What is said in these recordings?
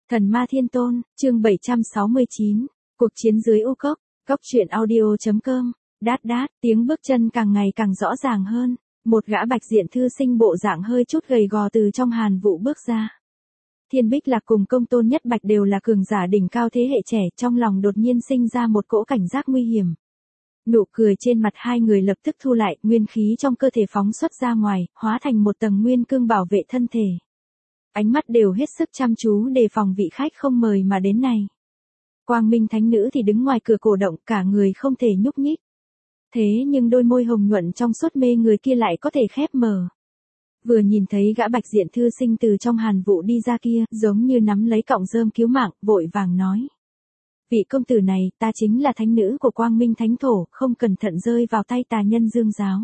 Thần ma thiên tôn, chương 769, cuộc chiến dưới u cốc, cốc truyện audio.com, đát đát, tiếng bước chân càng ngày càng rõ ràng hơn, một gã bạch diện thư sinh bộ dạng hơi chút gầy gò từ trong hàn vụ bước ra. Thiên Bích Lạc cùng Công Tôn Nhất Bạch đều là cường giả đỉnh cao thế hệ trẻ, trong lòng đột nhiên sinh ra một cỗ cảnh giác nguy hiểm. Nụ cười trên mặt hai người lập tức thu lại, nguyên khí trong cơ thể phóng xuất ra ngoài, hóa thành một tầng nguyên cương bảo vệ thân thể. Ánh mắt đều hết sức chăm chú đề phòng vị khách không mời mà đến này. Quang Minh Thánh Nữ thì đứng ngoài cửa cổ động, cả người không thể nhúc nhích. Thế nhưng đôi môi hồng nhuận trong suốt mê người kia lại có thể khép mở. Vừa nhìn thấy gã bạch diện thư sinh từ trong hàn vụ đi ra kia, giống như nắm lấy cọng rơm cứu mạng, vội vàng nói. Vị công tử này, ta chính là thánh nữ của Quang Minh Thánh Thổ, không cẩn thận rơi vào tay tà nhân Dương giáo.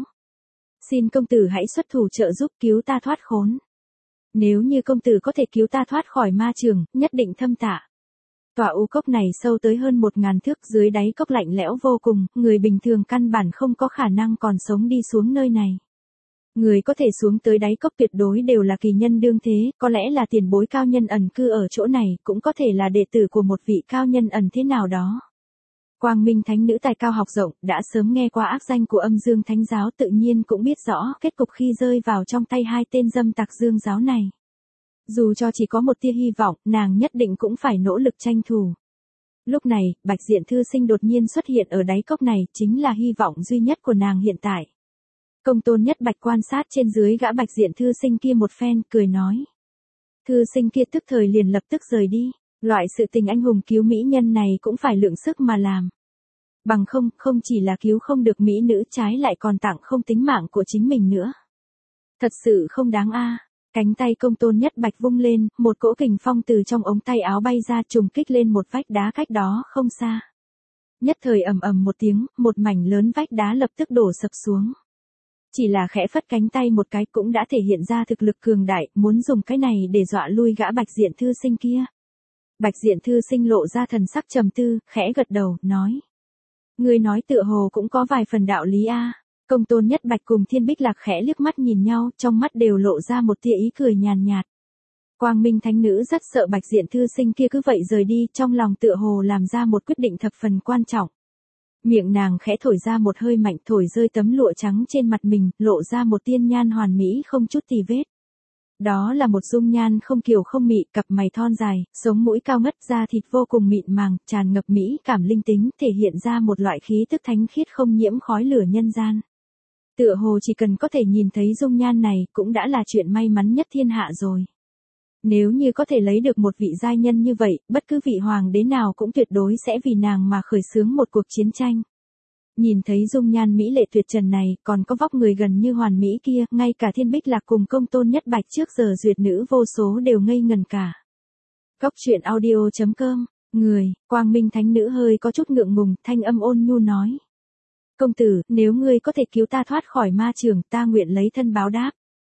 Xin công tử hãy xuất thủ trợ giúp cứu ta thoát khốn. Nếu như công tử có thể cứu ta thoát khỏi ma trường, nhất định thâm tạ. Tòa u cốc này sâu tới hơn 1000 thước, dưới đáy cốc lạnh lẽo vô cùng, người bình thường căn bản không có khả năng còn sống đi xuống nơi này. Người có thể xuống tới đáy cốc tuyệt đối đều là kỳ nhân đương thế, có lẽ là tiền bối cao nhân ẩn cư ở chỗ này, cũng có thể là đệ tử của một vị cao nhân ẩn thế nào đó. Quang Minh Thánh Nữ tài cao học rộng, đã sớm nghe qua ác danh của Âm Dương Thánh giáo, tự nhiên cũng biết rõ kết cục khi rơi vào trong tay hai tên dâm tặc Dương giáo này. Dù cho chỉ có một tia hy vọng, nàng nhất định cũng phải nỗ lực tranh thủ. Lúc này, bạch diện thư sinh đột nhiên xuất hiện ở đáy cốc này, chính là hy vọng duy nhất của nàng hiện tại. Công Tôn Nhất Bạch quan sát trên dưới gã bạch diện thư sinh kia một phen, cười nói. Thư sinh kia tức thời liền lập tức rời đi, loại sự tình anh hùng cứu mỹ nhân này cũng phải lượng sức mà làm. Bằng không chỉ là cứu không được mỹ nữ, trái lại còn tặng không tính mạng của chính mình nữa. Thật sự không đáng a. Cánh tay Công Tôn Nhất Bạch vung lên, một cỗ kình phong từ trong ống tay áo bay ra, trùng kích lên một vách đá cách đó không xa. Nhất thời ầm ầm một tiếng, một mảnh lớn vách đá lập tức đổ sập xuống. Chỉ là khẽ phất cánh tay một cái cũng đã thể hiện ra thực lực cường đại, muốn dùng cái này để dọa lui gã bạch diện thư sinh kia. Bạch diện thư sinh lộ ra thần sắc trầm tư, khẽ gật đầu, nói. Ngươi nói tựa hồ cũng có vài phần đạo lý a. Công Tôn Nhất Bạch cùng Thiên Bích Lạc khẽ liếc mắt nhìn nhau, trong mắt đều lộ ra một tia ý cười nhàn nhạt. Quang Minh Thánh Nữ rất sợ bạch diện thư sinh kia cứ vậy rời đi, trong lòng tựa hồ làm ra một quyết định thập phần quan trọng. Miệng nàng khẽ thổi ra một hơi mạnh, thổi rơi tấm lụa trắng trên mặt mình, lộ ra một tiên nhan hoàn mỹ không chút tì vết. Đó là một dung nhan không kiều không mị, cặp mày thon dài, sống mũi cao ngất, da thịt vô cùng mịn màng, tràn ngập mỹ cảm linh tính, thể hiện ra một loại khí tức thánh khiết không nhiễm khói lửa nhân gian. Tựa hồ chỉ cần có thể nhìn thấy dung nhan này cũng đã là chuyện may mắn nhất thiên hạ rồi. Nếu như có thể lấy được một vị giai nhân như vậy, bất cứ vị hoàng đế nào cũng tuyệt đối sẽ vì nàng mà khởi xướng một cuộc chiến tranh. Nhìn thấy dung nhan mỹ lệ tuyệt trần này, còn có vóc người gần như hoàn mỹ kia, ngay cả Thiên Bích Lạc cùng Công Tôn Nhất Bạch trước giờ duyệt nữ vô số đều ngây ngần cả. Cốc truyện audio.com, người, Quang Minh Thánh Nữ hơi có chút ngượng ngùng, thanh âm ôn nhu nói. Công tử, nếu ngươi có thể cứu ta thoát khỏi ma trường, ta nguyện lấy thân báo đáp.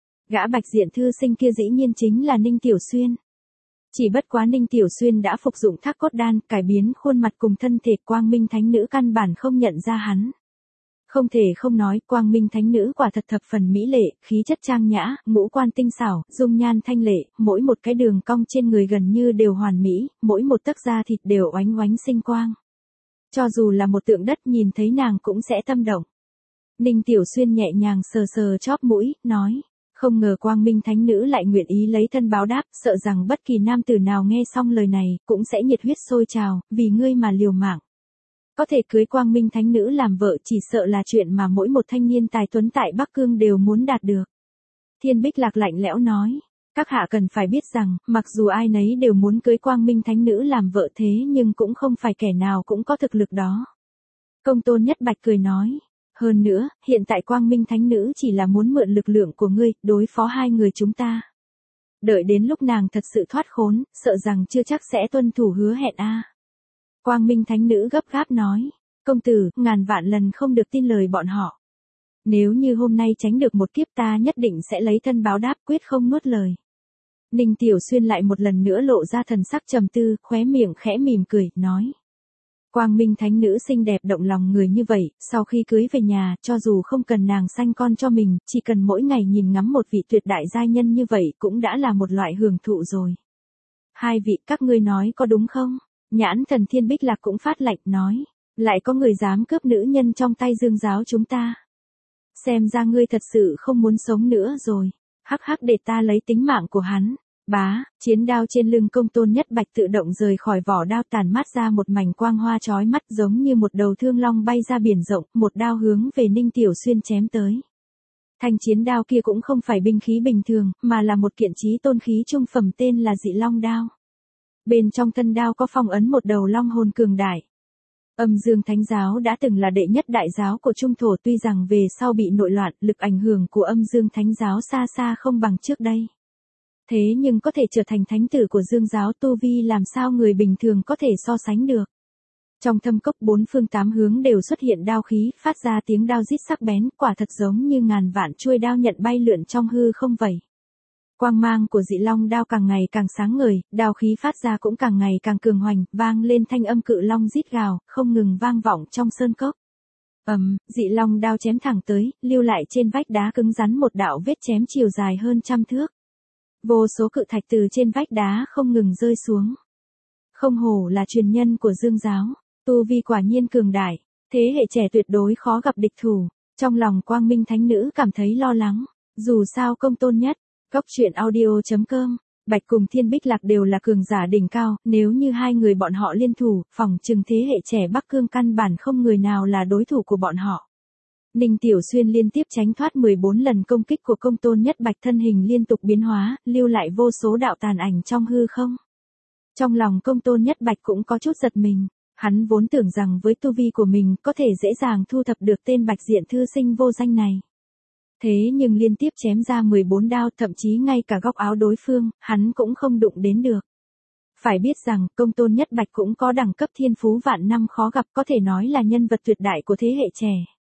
Gã bạch diện thư sinh kia dĩ nhiên chính là Ninh Tiểu Xuyên. Chỉ bất quá Ninh Tiểu Xuyên đã phục dụng Thác Cốt Đan, cải biến khuôn mặt cùng thân thể, Quang Minh Thánh Nữ căn bản không nhận ra hắn. Không thể không nói, Quang Minh Thánh Nữ quả thật thập phần mỹ lệ, khí chất trang nhã, ngũ quan tinh xảo, dung nhan thanh lệ, mỗi một cái đường cong trên người gần như đều hoàn mỹ, mỗi một tấc da thịt đều oánh oánh sinh quang. Cho dù là một tượng đất nhìn thấy nàng cũng sẽ tâm động. Ninh Tiểu Xuyên nhẹ nhàng sờ sờ chóp mũi, nói. Không ngờ Quang Minh Thánh Nữ lại nguyện ý lấy thân báo đáp, sợ rằng bất kỳ nam tử nào nghe xong lời này, cũng sẽ nhiệt huyết sôi trào, vì ngươi mà liều mạng. Có thể cưới Quang Minh Thánh Nữ làm vợ chỉ sợ là chuyện mà mỗi một thanh niên tài tuấn tại Bắc Cương đều muốn đạt được. Thiên Bích Lạc lạnh lẽo nói, các hạ cần phải biết rằng, mặc dù ai nấy đều muốn cưới Quang Minh Thánh Nữ làm vợ thế nhưng cũng không phải kẻ nào cũng có thực lực đó. Công Tôn Nhất Bạch cười nói. Hơn nữa, hiện tại Quang Minh Thánh Nữ chỉ là muốn mượn lực lượng của ngươi, đối phó hai người chúng ta. Đợi đến lúc nàng thật sự thoát khốn, sợ rằng chưa chắc sẽ tuân thủ hứa hẹn a. Quang Minh Thánh Nữ gấp gáp nói, công tử, ngàn vạn lần không được tin lời bọn họ. Nếu như hôm nay tránh được một kiếp ta nhất định sẽ lấy thân báo đáp, quyết không nuốt lời. Ninh Tiểu Xuyên lại một lần nữa lộ ra thần sắc trầm tư, khóe miệng khẽ mỉm cười, nói. Quang Minh Thánh Nữ xinh đẹp động lòng người như vậy, sau khi cưới về nhà, cho dù không cần nàng sanh con cho mình, chỉ cần mỗi ngày nhìn ngắm một vị tuyệt đại giai nhân như vậy cũng đã là một loại hưởng thụ rồi. Hai vị các ngươi nói có đúng không? Nhãn thần Thiên Bích Lạc cũng phát lạnh nói. Lại có người dám cướp nữ nhân trong tay Dương giáo chúng ta. Xem ra ngươi thật sự không muốn sống nữa rồi. Hắc hắc, để ta lấy tính mạng của hắn. Bá, chiến đao trên lưng Công Tôn Nhất Bạch tự động rời khỏi vỏ đao, tàn mát ra một mảnh quang hoa chói mắt, giống như một đầu thương long bay ra biển rộng, một đao hướng về Ninh Tiểu Xuyên chém tới. Thanh chiến đao kia cũng không phải binh khí bình thường, mà là một kiện chí tôn khí trung phẩm tên là Dị Long đao. Bên trong thân đao có phong ấn một đầu long hồn cường đại. Âm Dương Thánh giáo đã từng là đệ nhất đại giáo của Trung thổ, tuy rằng về sau bị nội loạn, lực ảnh hưởng của Âm Dương Thánh giáo xa xa không bằng trước đây. Thế nhưng có thể trở thành thánh tử của Dương giáo, tu vi làm sao người bình thường có thể so sánh được. Trong thâm cốc bốn phương tám hướng đều xuất hiện đao khí, phát ra tiếng đao rít sắc bén, quả thật giống như ngàn vạn chuôi đao nhận bay lượn trong hư không vậy. Quang mang của Dị Long đao càng ngày càng sáng ngời, đao khí phát ra cũng càng ngày càng cường hoành, vang lên thanh âm cự long rít gào, không ngừng vang vọng trong sơn cốc. Dị Long đao chém thẳng tới, lưu lại trên vách đá cứng rắn một đạo vết chém chiều dài hơn 100 thước. Vô số cự thạch từ trên vách đá không ngừng rơi xuống. Không hổ là truyền nhân của Dương giáo, tu vi quả nhiên cường đại, thế hệ trẻ tuyệt đối khó gặp địch thủ. Trong lòng Quang Minh Thánh Nữ cảm thấy lo lắng, dù sao Công Tôn Nhất, Goctruyện.audio.com, Bạch cùng Thiên Bích Lạc đều là cường giả đỉnh cao, nếu như hai người bọn họ liên thủ, phỏng chừng thế hệ trẻ Bắc Cương căn bản không người nào là đối thủ của bọn họ. Ninh Tiểu Xuyên liên tiếp tránh thoát 14 lần công kích của Công Tôn Nhất Bạch, thân hình liên tục biến hóa, lưu lại vô số đạo tàn ảnh trong hư không. Trong lòng Công Tôn Nhất Bạch cũng có chút giật mình, hắn vốn tưởng rằng với tu vi của mình có thể dễ dàng thu thập được tên Bạch Diện thư sinh vô danh này. Thế nhưng liên tiếp chém ra 14 đao, thậm chí ngay cả góc áo đối phương, hắn cũng không đụng đến được. Phải biết rằng, Công Tôn Nhất Bạch cũng có đẳng cấp thiên phú vạn năm khó gặp, có thể nói là nhân vật tuyệt đại của thế hệ trẻ.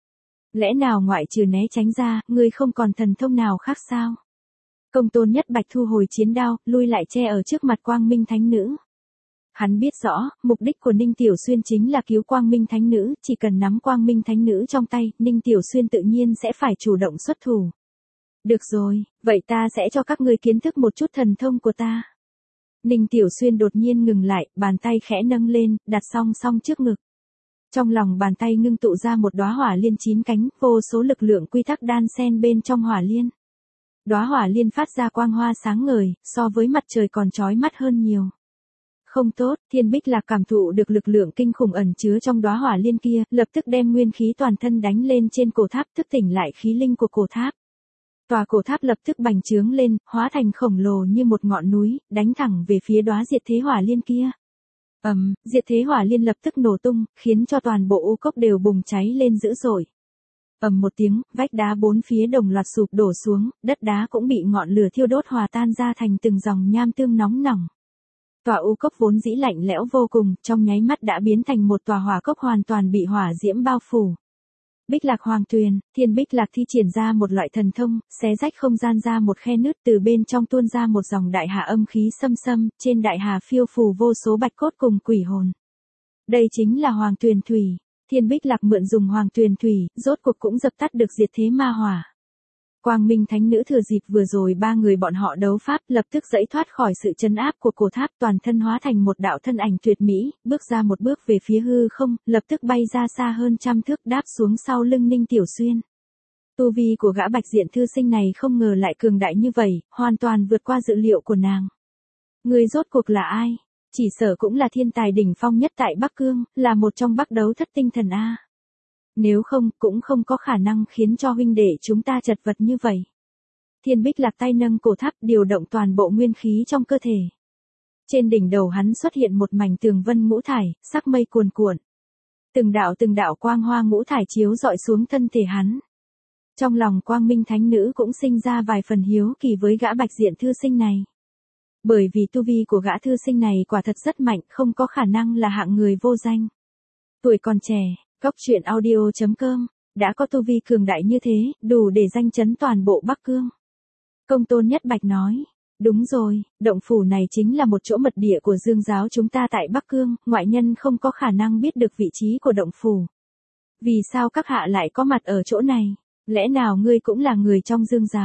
Lẽ nào ngoại trừ né tránh ra, ngươi không còn thần thông nào khác sao? Công Tôn Nhất Bạch thu hồi chiến đao, lui lại che ở trước mặt Quang Minh Thánh Nữ. Hắn biết rõ, mục đích của Ninh Tiểu Xuyên chính là cứu Quang Minh Thánh Nữ, chỉ cần nắm Quang Minh Thánh Nữ trong tay, Ninh Tiểu Xuyên tự nhiên sẽ phải chủ động xuất thủ. Được rồi, vậy ta sẽ cho các ngươi kiến thức một chút thần thông của ta. Ninh Tiểu Xuyên đột nhiên ngừng lại, bàn tay khẽ nâng lên, đặt song song trước ngực. Trong lòng bàn tay ngưng tụ ra một đóa hỏa liên 9 cánh, vô số lực lượng quy tắc đan xen bên trong hỏa liên. Đóa hỏa liên phát ra quang hoa sáng ngời, so với mặt trời còn chói mắt hơn nhiều. Không tốt, Thiên Bích Lạc cảm thụ được lực lượng kinh khủng ẩn chứa trong đóa hỏa liên kia, lập tức đem nguyên khí toàn thân đánh lên trên cổ tháp, thức tỉnh lại khí linh của cổ tháp. Tòa cổ tháp lập tức bành trướng lên, hóa thành khổng lồ như một ngọn núi, đánh thẳng về phía đóa diệt thế hỏa liên kia. Diệt thế hỏa liên lập tức nổ tung, khiến cho toàn bộ u cốc đều bùng cháy lên dữ dội. Một tiếng, vách đá bốn phía đồng loạt sụp đổ xuống, đất đá cũng bị ngọn lửa thiêu đốt hòa tan ra thành từng dòng nham tương nóng nỏng. Tòa u cốc vốn dĩ lạnh lẽo vô cùng, trong nháy mắt đã biến thành một tòa hỏa cốc hoàn toàn bị hỏa diễm bao phủ. Bích Lạc Hoàng Tuyền, Thiên Bích Lạc thi triển ra một loại thần thông, xé rách không gian ra một khe nứt, từ bên trong tuôn ra một dòng đại hà âm khí xâm xâm, trên đại hà phiêu phù vô số bạch cốt cùng quỷ hồn. Đây chính là Hoàng Tuyền Thủy. Thiên Bích Lạc mượn dùng Hoàng Tuyền Thủy, rốt cuộc cũng dập tắt được diệt thế ma hỏa. Quang Minh Thánh Nữ thừa dịp vừa rồi ba người bọn họ đấu pháp, lập tức giãy thoát khỏi sự trấn áp của cổ tháp, toàn thân hóa thành một đạo thân ảnh tuyệt mỹ, bước ra một bước về phía hư không, lập tức bay ra xa hơn 100 thước, đáp xuống sau lưng Ninh Tiểu Xuyên. Tu vi của gã Bạch Diện thư sinh này không ngờ lại cường đại như vậy, hoàn toàn vượt qua dự liệu của nàng. Người rốt cuộc là ai? Chỉ sợ cũng là thiên tài đỉnh phong nhất tại Bắc Cương, là một trong Bắc Đấu Thất Tinh Thần A. Nếu không, cũng không có khả năng khiến cho huynh đệ chúng ta chật vật như vậy. Thiên Bích Lạc tay nâng cổ tháp, điều động toàn bộ nguyên khí trong cơ thể. Trên đỉnh đầu hắn xuất hiện một mảnh tường vân ngũ thải, sắc mây cuồn cuộn. Từng đạo quang hoa ngũ thải chiếu rọi xuống thân thể hắn. Trong lòng Quang Minh Thánh Nữ cũng sinh ra vài phần hiếu kỳ với gã Bạch Diện thư sinh này. Bởi vì tu vi của gã thư sinh này quả thật rất mạnh, không có khả năng là hạng người vô danh. Tuổi còn trẻ, Goctruyện.audio.com, đã có tu vi cường đại như thế, đủ để danh chấn toàn bộ Bắc Cương. Công Tôn Nhất Bạch nói, đúng rồi, động phủ này chính là một chỗ mật địa của Dương giáo chúng ta tại Bắc Cương, ngoại nhân không có khả năng biết được vị trí của động phủ. Vì sao các hạ lại có mặt ở chỗ này? Lẽ nào ngươi cũng là người trong Dương giáo?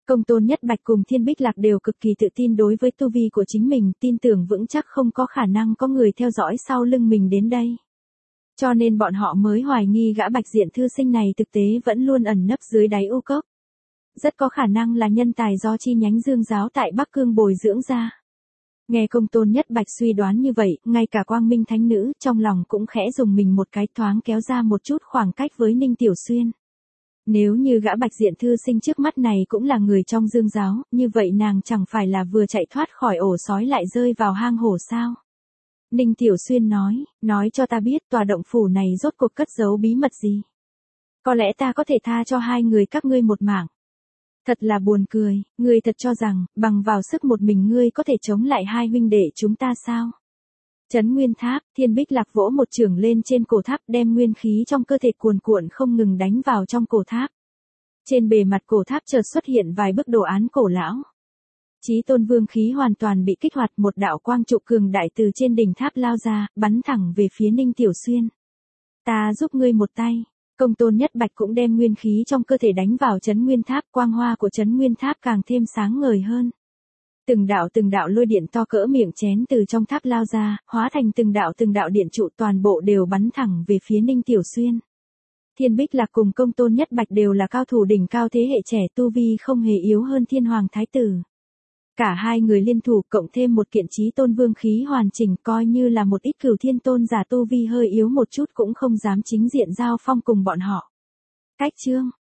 Công Tôn Nhất Bạch cùng Thiên Bích Lạc đều cực kỳ tự tin đối với tu vi của chính mình, tin tưởng vững chắc không có khả năng có người theo dõi sau lưng mình đến đây. Cho nên bọn họ mới hoài nghi gã Bạch Diện thư sinh này thực tế vẫn luôn ẩn nấp dưới đáy u cốc. Rất có khả năng là nhân tài do chi nhánh Dương giáo tại Bắc Cương bồi dưỡng ra. Nghe Công Tôn Nhất Bạch suy đoán như vậy, ngay cả Quang Minh Thánh Nữ trong lòng cũng khẽ dùng mình một cái, thoáng kéo ra một chút khoảng cách với Ninh Tiểu Xuyên. Nếu như gã Bạch Diện thư sinh trước mắt này cũng là người trong Dương giáo, như vậy nàng chẳng phải là vừa chạy thoát khỏi ổ sói lại rơi vào hang hổ sao? Ninh Tiểu Xuyên nói cho ta biết tòa động phủ này rốt cuộc cất giấu bí mật gì? Có lẽ ta có thể tha cho hai người các ngươi một mạng. Thật là buồn cười, ngươi thật cho rằng, bằng vào sức một mình ngươi có thể chống lại hai huynh đệ chúng ta sao? Trấn Nguyên Tháp, Thiên Bích Lạc vỗ một chưởng lên trên cổ tháp, đem nguyên khí trong cơ thể cuồn cuộn không ngừng đánh vào trong cổ tháp. Trên bề mặt cổ tháp chợt xuất hiện vài bức đồ án cổ lão. Chí Tôn Vương khí hoàn toàn bị kích hoạt, một đạo quang trụ cường đại từ trên đỉnh tháp lao ra, bắn thẳng về phía Ninh Tiểu Xuyên. Ta giúp ngươi một tay. Công Tôn Nhất Bạch cũng đem nguyên khí trong cơ thể đánh vào Trấn Nguyên Tháp, quang hoa của Trấn Nguyên Tháp càng thêm sáng ngời hơn. Từng đạo lôi điện to cỡ miệng chén từ trong tháp lao ra, hóa thành từng đạo điện trụ, toàn bộ đều bắn thẳng về phía Ninh Tiểu Xuyên. Thiên Bích Lạc cùng Công Tôn Nhất Bạch đều là cao thủ đỉnh cao thế hệ trẻ, tu vi không hề yếu hơn Thiên Hoàng Thái Tử. Cả hai người liên thủ cộng thêm một kiện Chí Tôn Vương khí hoàn chỉnh, coi như là một ít Cửu Thiên Tôn giả tu vi hơi yếu một chút cũng không dám chính diện giao phong cùng bọn họ. Cách chương